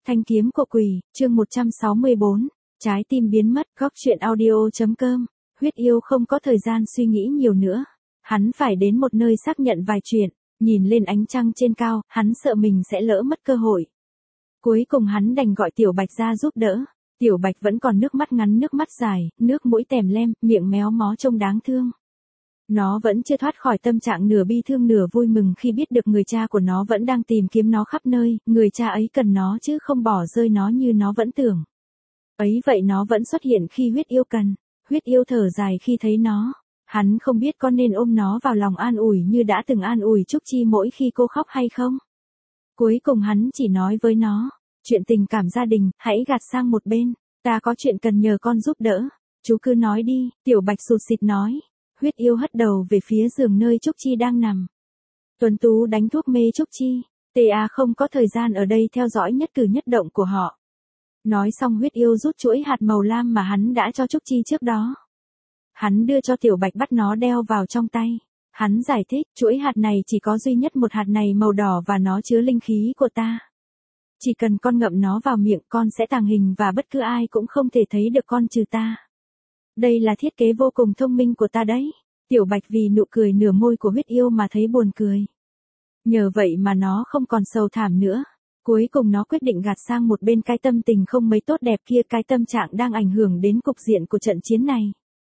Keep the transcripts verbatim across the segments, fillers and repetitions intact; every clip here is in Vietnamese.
Thanh kiếm của quỷ, chương một trăm sáu mươi bốn, trái tim biến mất, góc chuyện audio.com, huyết yêu không có thời gian suy nghĩ nhiều nữa. Hắn phải đến một nơi xác nhận vài chuyện, nhìn lên ánh trăng trên cao, hắn sợ mình sẽ lỡ mất cơ hội. Cuối cùng hắn đành gọi Tiểu Bạch ra giúp đỡ. Tiểu Bạch vẫn còn nước mắt ngắn nước mắt dài, nước mũi tèm lem, miệng méo mó trông đáng thương. Nó vẫn chưa thoát khỏi tâm trạng nửa bi thương nửa vui mừng khi biết được người cha của nó vẫn đang tìm kiếm nó khắp nơi, người cha ấy cần nó chứ không bỏ rơi nó như nó vẫn tưởng. Ấy vậy nó vẫn xuất hiện khi huyết yêu cần, huyết yêu thở dài khi thấy nó. Hắn không biết có nên ôm nó vào lòng an ủi như đã từng an ủi Trúc Chi mỗi khi cô khóc hay không. Cuối cùng hắn chỉ nói với nó, chuyện tình cảm gia đình, hãy gạt sang một bên, ta có chuyện cần nhờ con giúp đỡ, chú cứ nói đi, Tiểu Bạch sụt sịt nói. Huyết yêu hất đầu về phía giường nơi Trúc Chi đang nằm. Tuấn Tú đánh thuốc mê Trúc Chi, tê a không có thời gian ở đây theo dõi nhất cử nhất động của họ. Nói xong huyết yêu rút chuỗi hạt màu lam mà hắn đã cho Trúc Chi trước đó. Hắn đưa cho Tiểu Bạch bắt nó đeo vào trong tay. Hắn giải thích, chuỗi hạt này chỉ có duy nhất một hạt này màu đỏ và nó chứa linh khí của ta. Chỉ cần con ngậm nó vào miệng con sẽ tàng hình và bất cứ ai cũng không thể thấy được con trừ ta. Đây là thiết kế vô cùng thông minh của ta đấy. Tiểu Bạch vì nụ cười nửa môi của huyết yêu mà thấy buồn cười. Nhờ vậy mà nó không còn sầu thảm nữa. Cuối cùng nó quyết định gạt sang một bên cái tâm tình không mấy tốt đẹp kia, cái tâm trạng đang ảnh hưởng đến cục diện của trận chiến này.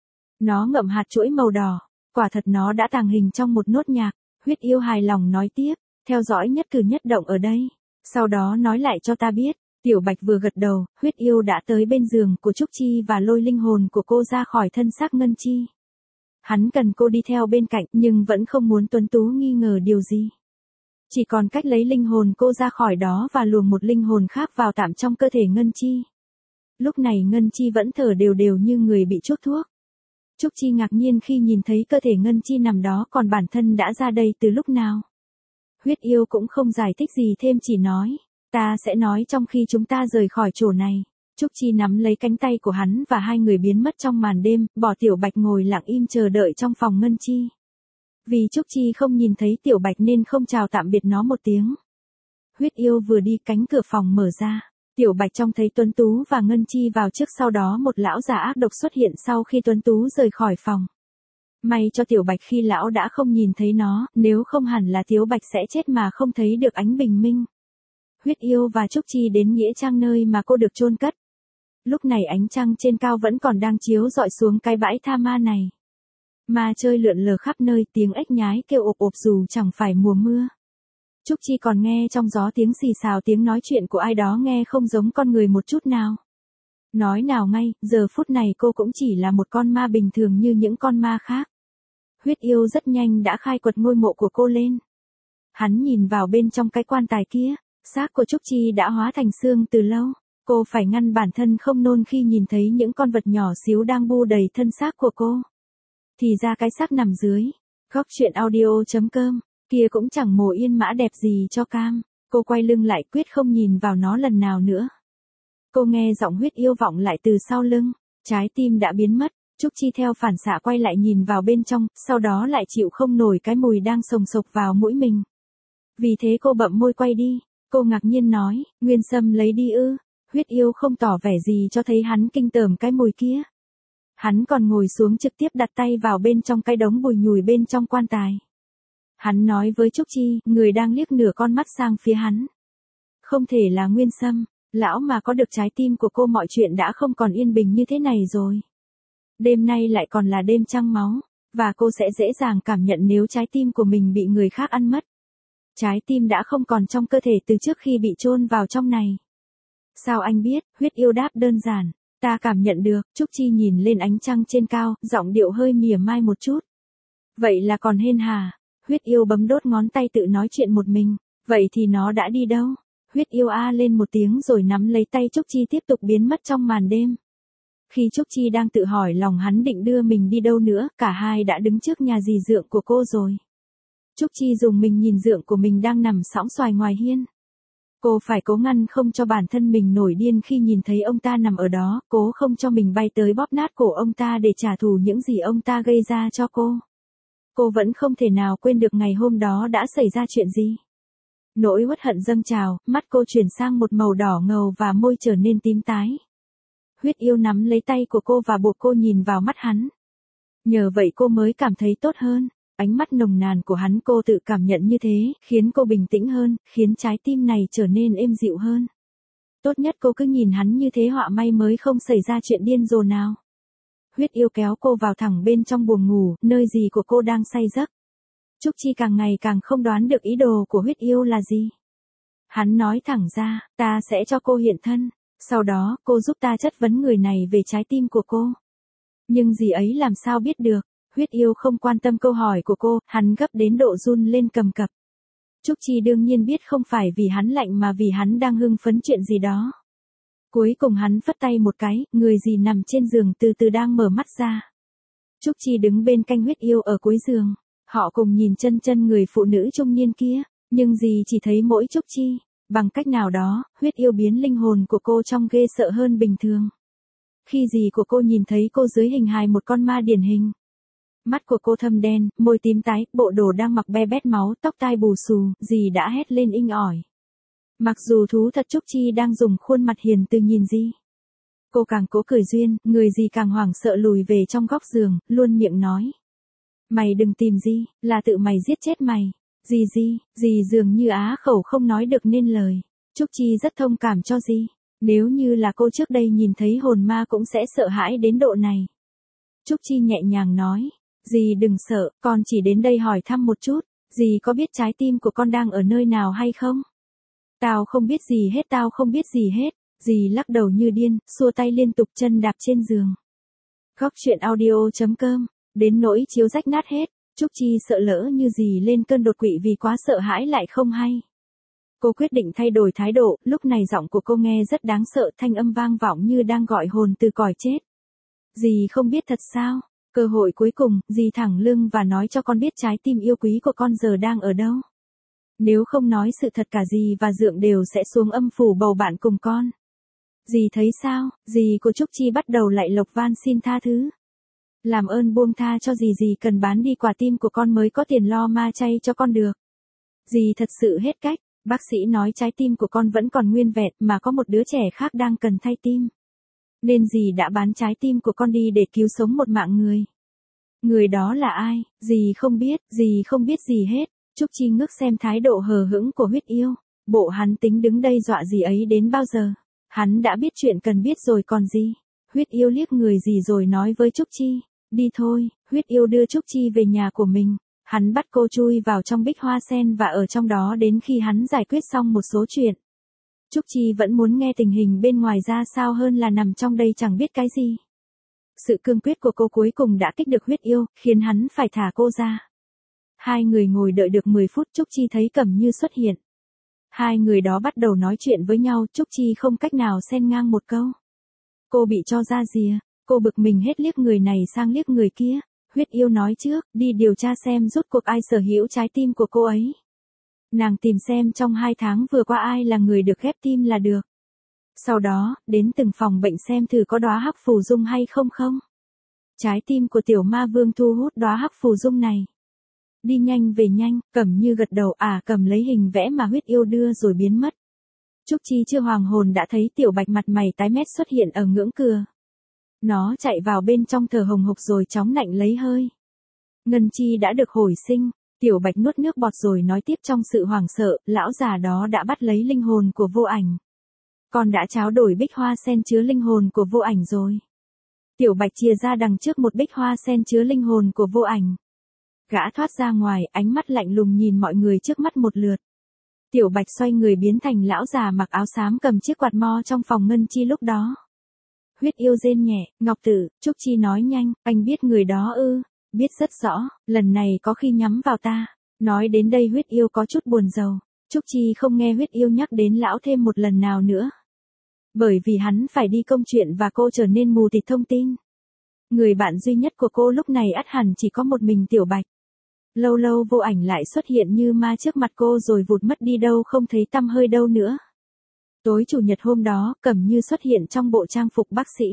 Nó ngậm hạt chuỗi màu đỏ, quả thật nó đã tàng hình trong một nốt nhạc. Huyết yêu hài lòng nói tiếp, theo dõi nhất cử nhất động ở đây. Sau đó nói lại cho ta biết. Tiểu Bạch vừa gật đầu, huyết yêu đã tới bên giường của Trúc Chi và lôi linh hồn của cô ra khỏi thân xác Ngân Chi. Hắn cần cô đi theo bên cạnh nhưng vẫn không muốn Tuấn Tú nghi ngờ điều gì. Chỉ còn cách lấy linh hồn cô ra khỏi đó và luồng một linh hồn khác vào tạm trong cơ thể Ngân Chi. Lúc này Ngân Chi vẫn thở đều đều như người bị chuốc thuốc. Trúc Chi ngạc nhiên khi nhìn thấy cơ thể Ngân Chi nằm đó, còn bản thân đã ra đây từ lúc nào. Huyết yêu cũng không giải thích gì thêm, chỉ nói. Ta sẽ nói trong khi chúng ta rời khỏi chỗ này. Trúc Chi nắm lấy cánh tay của hắn và hai người biến mất trong màn đêm, bỏ Tiểu Bạch ngồi lặng im chờ đợi trong phòng Ngân Chi. Vì Trúc Chi không nhìn thấy Tiểu Bạch nên không chào tạm biệt nó một tiếng. Huyết yêu vừa đi, cánh cửa phòng mở ra. Tiểu Bạch trông thấy Tuấn Tú và Ngân Chi vào trước, sau đó một lão già ác độc xuất hiện sau khi Tuấn Tú rời khỏi phòng. May cho Tiểu Bạch khi lão đã không nhìn thấy nó, nếu không hẳn là Tiểu Bạch sẽ chết mà không thấy được ánh bình minh. Huyết yêu và Trúc Chi đến nghĩa trang nơi mà cô được chôn cất. Lúc này ánh trăng trên cao vẫn còn đang chiếu rọi xuống cái bãi tha ma này. Ma chơi lượn lờ khắp nơi, tiếng ếch nhái kêu ộp ộp dù chẳng phải mùa mưa. Trúc Chi còn nghe trong gió tiếng xì xào, tiếng nói chuyện của ai đó nghe không giống con người một chút nào. Nói nào ngay, giờ phút này cô cũng chỉ là một con ma bình thường như những con ma khác. Huyết yêu rất nhanh đã khai quật ngôi mộ của cô lên. Hắn nhìn vào bên trong cái quan tài kia. Xác của Trúc Chi đã hóa thành xương từ lâu. Cô phải ngăn bản thân không nôn khi nhìn thấy những con vật nhỏ xíu đang bu đầy thân xác của cô. Thì ra cái xác nằm dưới. Góc chuyện audio.com. Kia cũng chẳng mồ yên mã đẹp gì cho cam. Cô quay lưng lại quyết không nhìn vào nó lần nào nữa. Cô nghe giọng huyết yêu vọng lại từ sau lưng. Trái tim đã biến mất. Trúc Chi theo phản xạ quay lại nhìn vào bên trong, sau đó lại chịu không nổi cái mùi đang sồng sộc vào mũi mình. Vì thế cô bậm môi quay đi. Cô ngạc nhiên nói, Nguyên Sâm lấy đi ư? Huyết yêu không tỏ vẻ gì cho thấy hắn kinh tởm cái mùi kia. Hắn còn ngồi xuống trực tiếp đặt tay vào bên trong cái đống bùi nhùi bên trong quan tài. Hắn nói với Trúc Chi, người đang liếc nửa con mắt sang phía hắn. Không thể là Nguyên Sâm, lão mà có được trái tim của cô mọi chuyện đã không còn yên bình như thế này rồi. Đêm nay lại còn là đêm trăng máu, và cô sẽ dễ dàng cảm nhận nếu trái tim của mình bị người khác ăn mất. Trái tim đã không còn trong cơ thể từ trước khi bị chôn vào trong này. Sao anh biết? Huyết yêu đáp đơn giản. Ta cảm nhận được. Trúc Chi nhìn lên ánh trăng trên cao, giọng điệu hơi mỉa mai một chút. Vậy là còn hên hà. Huyết yêu bấm đốt ngón tay tự nói chuyện một mình. Vậy thì nó đã đi đâu? Huyết yêu a lên một tiếng rồi nắm lấy tay Trúc Chi tiếp tục biến mất trong màn đêm. Khi Trúc Chi đang tự hỏi lòng hắn định đưa mình đi đâu nữa, cả hai đã đứng trước nhà dì dượng của cô rồi. Trúc Chi dùng mình nhìn dượng của mình đang nằm sõng xoài ngoài hiên. Cô phải cố ngăn không cho bản thân mình nổi điên khi nhìn thấy ông ta nằm ở đó, cố không cho mình bay tới bóp nát cổ ông ta để trả thù những gì ông ta gây ra cho cô. Cô vẫn không thể nào quên được ngày hôm đó đã xảy ra chuyện gì. Nỗi uất hận dâng trào, mắt cô chuyển sang một màu đỏ ngầu và môi trở nên tím tái. Huyết Yêu nắm lấy tay của cô và buộc cô nhìn vào mắt hắn. Nhờ vậy cô mới cảm thấy tốt hơn. Ánh mắt nồng nàn của hắn cô tự cảm nhận như thế, khiến cô bình tĩnh hơn, khiến trái tim này trở nên êm dịu hơn. Tốt nhất cô cứ nhìn hắn như thế họa may mới không xảy ra chuyện điên rồ nào. Huyết Yêu kéo cô vào thẳng bên trong buồng ngủ, nơi gì của cô đang say giấc. Trúc Chi càng ngày càng không đoán được ý đồ của Huyết Yêu là gì. Hắn nói thẳng ra, ta sẽ cho cô hiện thân, sau đó cô giúp ta chất vấn người này về trái tim của cô. Nhưng gì ấy làm sao biết được, Huyết Yêu không quan tâm câu hỏi của cô, hắn gấp đến độ run lên cầm cập. Trúc Chi đương nhiên biết không phải vì hắn lạnh mà vì hắn đang hưng phấn chuyện gì đó. Cuối cùng hắn phất tay một cái, người gì nằm trên giường từ từ đang mở mắt ra. Trúc Chi đứng bên cạnh Huyết Yêu ở cuối giường. Họ cùng nhìn chân chân người phụ nữ trung niên kia, nhưng dì chỉ thấy mỗi Trúc Chi. Bằng cách nào đó, Huyết Yêu biến linh hồn của cô trông ghê sợ hơn bình thường. Khi dì của cô nhìn thấy cô dưới hình hài một con ma điển hình. Mắt của cô thâm đen, môi tím tái, bộ đồ đang mặc be bét máu, tóc tai bù xù, dì đã hét lên inh ỏi. Mặc dù thú thật Trúc Chi đang dùng khuôn mặt hiền từ nhìn dì. Cô càng cố cười duyên, người dì càng hoảng sợ lùi về trong góc giường, luôn miệng nói. Mày đừng tìm gì, là tự mày giết chết mày. Dì dì, dì dường như á khẩu không nói được nên lời. Trúc Chi rất thông cảm cho dì. Nếu như là cô trước đây nhìn thấy hồn ma cũng sẽ sợ hãi đến độ này. Trúc Chi nhẹ nhàng nói. Dì đừng sợ, con chỉ đến đây hỏi thăm một chút. Dì có biết trái tim của con đang ở nơi nào hay không? Tao không biết gì hết, tao không biết gì hết. Dì lắc đầu như điên, xua tay liên tục chân đạp trên giường. Góc truyện audio chấm com. Đến nỗi chiếu rách nát hết, Trúc Chi sợ lỡ như gì lên cơn đột quỵ vì quá sợ hãi lại không hay. Cô quyết định thay đổi thái độ, lúc này giọng của cô nghe rất đáng sợ, thanh âm vang vọng như đang gọi hồn từ cõi chết. Dì không biết thật sao? Cơ hội cuối cùng, dì thẳng lưng và nói cho con biết trái tim yêu quý của con giờ đang ở đâu. Nếu không nói sự thật cả dì và Dượng đều sẽ xuống âm phủ bầu bạn cùng con. Dì thấy sao? Dì của Trúc Chi bắt đầu lạy lộc van xin tha thứ. Làm ơn buông tha cho dì, dì cần bán đi quả tim của con mới có tiền lo ma chay cho con được. Dì thật sự hết cách, bác sĩ nói trái tim của con vẫn còn nguyên vẹn mà có một đứa trẻ khác đang cần thay tim. Nên dì đã bán trái tim của con đi để cứu sống một mạng người. Người đó là ai? Dì không biết, dì không biết gì hết. Trúc Chi ngước xem thái độ hờ hững của Huyết Yêu. Bộ hắn tính đứng đây dọa dì ấy đến bao giờ? Hắn đã biết chuyện cần biết rồi còn gì? Huyết Yêu liếc người dì rồi nói với Trúc Chi. Đi thôi, Huyết Yêu đưa Trúc Chi về nhà của mình. Hắn bắt cô chui vào trong bích hoa sen và ở trong đó đến khi hắn giải quyết xong một số chuyện. Trúc Chi vẫn muốn nghe tình hình bên ngoài ra sao hơn là nằm trong đây chẳng biết cái gì. Sự cương quyết của cô cuối cùng đã kích được Huyết Yêu, khiến hắn phải thả cô ra. Hai người ngồi đợi được mười phút, Trúc Chi thấy Cẩm Như xuất hiện. Hai người đó bắt đầu nói chuyện với nhau, Trúc Chi không cách nào xen ngang một câu. Cô bị cho ra rìa, cô bực mình hết liếc người này sang liếc người kia. Huyết Yêu nói trước, đi điều tra xem rốt cuộc ai sở hữu trái tim của cô ấy. Nàng tìm xem trong hai tháng vừa qua ai là người được ghép tim là được. Sau đó, đến từng phòng bệnh xem thử có đóa hắc phù dung hay không không. Trái tim của tiểu ma vương thu hút đóa hắc phù dung này. Đi nhanh về nhanh, Cẩm Như gật đầu à cầm lấy hình vẽ mà Huyết Yêu đưa rồi biến mất. Trúc Chi chưa hoàng hồn đã thấy tiểu bạch mặt mày tái mét xuất hiện ở ngưỡng cửa. Nó chạy vào bên trong thở hồng hộc rồi chóng nạnh lấy hơi. Ngân Chi đã được hồi sinh, tiểu bạch nuốt nước bọt rồi nói tiếp trong sự hoảng sợ, lão già đó đã bắt lấy linh hồn của Vô Ảnh. Con đã tráo đổi bích hoa sen chứa linh hồn của Vô Ảnh rồi. Tiểu bạch chia ra đằng trước một bích hoa sen chứa linh hồn của Vô Ảnh. Gã thoát ra ngoài, ánh mắt lạnh lùng nhìn mọi người trước mắt một lượt. Tiểu bạch xoay người biến thành lão già mặc áo xám cầm chiếc quạt mo trong phòng Ngân Chi lúc đó. Huyết Yêu rên nhẹ, Ngọc Tử, Trúc Chi nói nhanh, anh biết người đó ư, biết rất rõ, lần này có khi nhắm vào ta. Nói đến đây Huyết Yêu có chút buồn rầu, Trúc Chi không nghe Huyết Yêu nhắc đến lão thêm một lần nào nữa. Bởi vì hắn phải đi công chuyện và cô trở nên mù tịt thông tin. Người bạn duy nhất của cô lúc này ắt hẳn chỉ có một mình Tiểu Bạch. Lâu lâu Vô Ảnh lại xuất hiện như ma trước mặt cô rồi vụt mất đi đâu không thấy tăm hơi đâu nữa. Tối chủ nhật hôm đó, Cẩm Như xuất hiện trong bộ trang phục bác sĩ.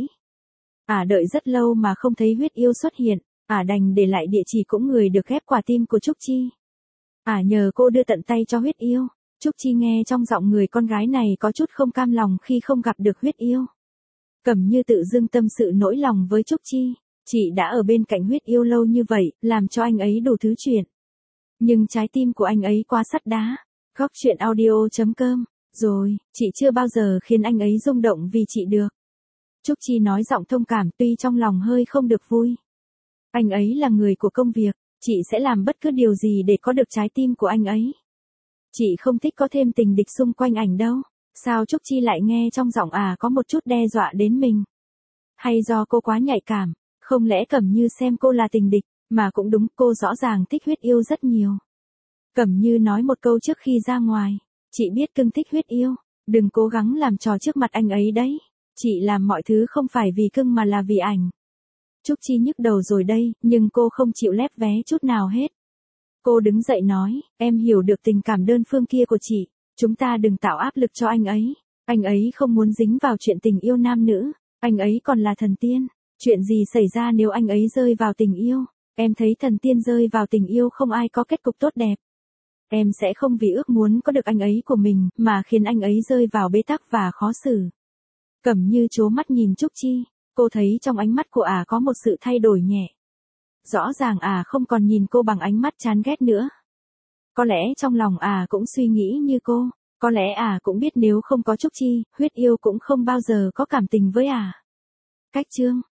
Ả à đợi rất lâu mà không thấy Huyết Yêu xuất hiện, Ả à đành để lại địa chỉ cũng người được ghép quả tim của Trúc Chi. Ả à nhờ cô đưa tận tay cho Huyết Yêu. Trúc Chi nghe trong giọng người con gái này có chút không cam lòng khi không gặp được huyết yêu. Cẩm Như tự dưng tâm sự nỗi lòng với Trúc Chi. Chị đã ở bên cạnh huyết yêu lâu như vậy, làm cho anh ấy đủ thứ chuyện. Nhưng trái tim của anh ấy quá sắt đá. Góc chuyện audio chấm com. Rồi, chị chưa bao giờ khiến anh ấy rung động vì chị được. Trúc Chi nói giọng thông cảm tuy trong lòng hơi không được vui. Anh ấy là người của công việc, chị sẽ làm bất cứ điều gì để có được trái tim của anh ấy. Chị không thích có thêm tình địch xung quanh ảnh đâu. Sao Trúc Chi lại nghe trong giọng à có một chút đe dọa đến mình? Hay do cô quá nhạy cảm, không lẽ Cẩm Như xem cô là tình địch, mà cũng đúng cô rõ ràng thích huyết yêu rất nhiều. Cẩm Như nói một câu trước khi ra ngoài, chị biết cưng thích huyết yêu, đừng cố gắng làm trò trước mặt anh ấy đấy. Chị làm mọi thứ không phải vì cưng mà là vì ảnh. Trúc Chi nhức đầu rồi đây, nhưng cô không chịu lép vé chút nào hết. Cô đứng dậy nói, em hiểu được tình cảm đơn phương kia của chị, chúng ta đừng tạo áp lực cho anh ấy. Anh ấy không muốn dính vào chuyện tình yêu nam nữ, anh ấy còn là thần tiên. Chuyện gì xảy ra nếu anh ấy rơi vào tình yêu? Em thấy thần tiên rơi vào tình yêu không ai có kết cục tốt đẹp. Em sẽ không vì ước muốn có được anh ấy của mình mà khiến anh ấy rơi vào bế tắc và khó xử. Cẩm Như trố mắt nhìn Trúc Chi, cô thấy trong ánh mắt của ả à có một sự thay đổi nhẹ. Rõ ràng ả à không còn nhìn cô bằng ánh mắt chán ghét nữa. Có lẽ trong lòng ả à cũng suy nghĩ như cô, có lẽ ả à cũng biết nếu không có Trúc Chi, huyết yêu cũng không bao giờ có cảm tình với ả. À. Cách chương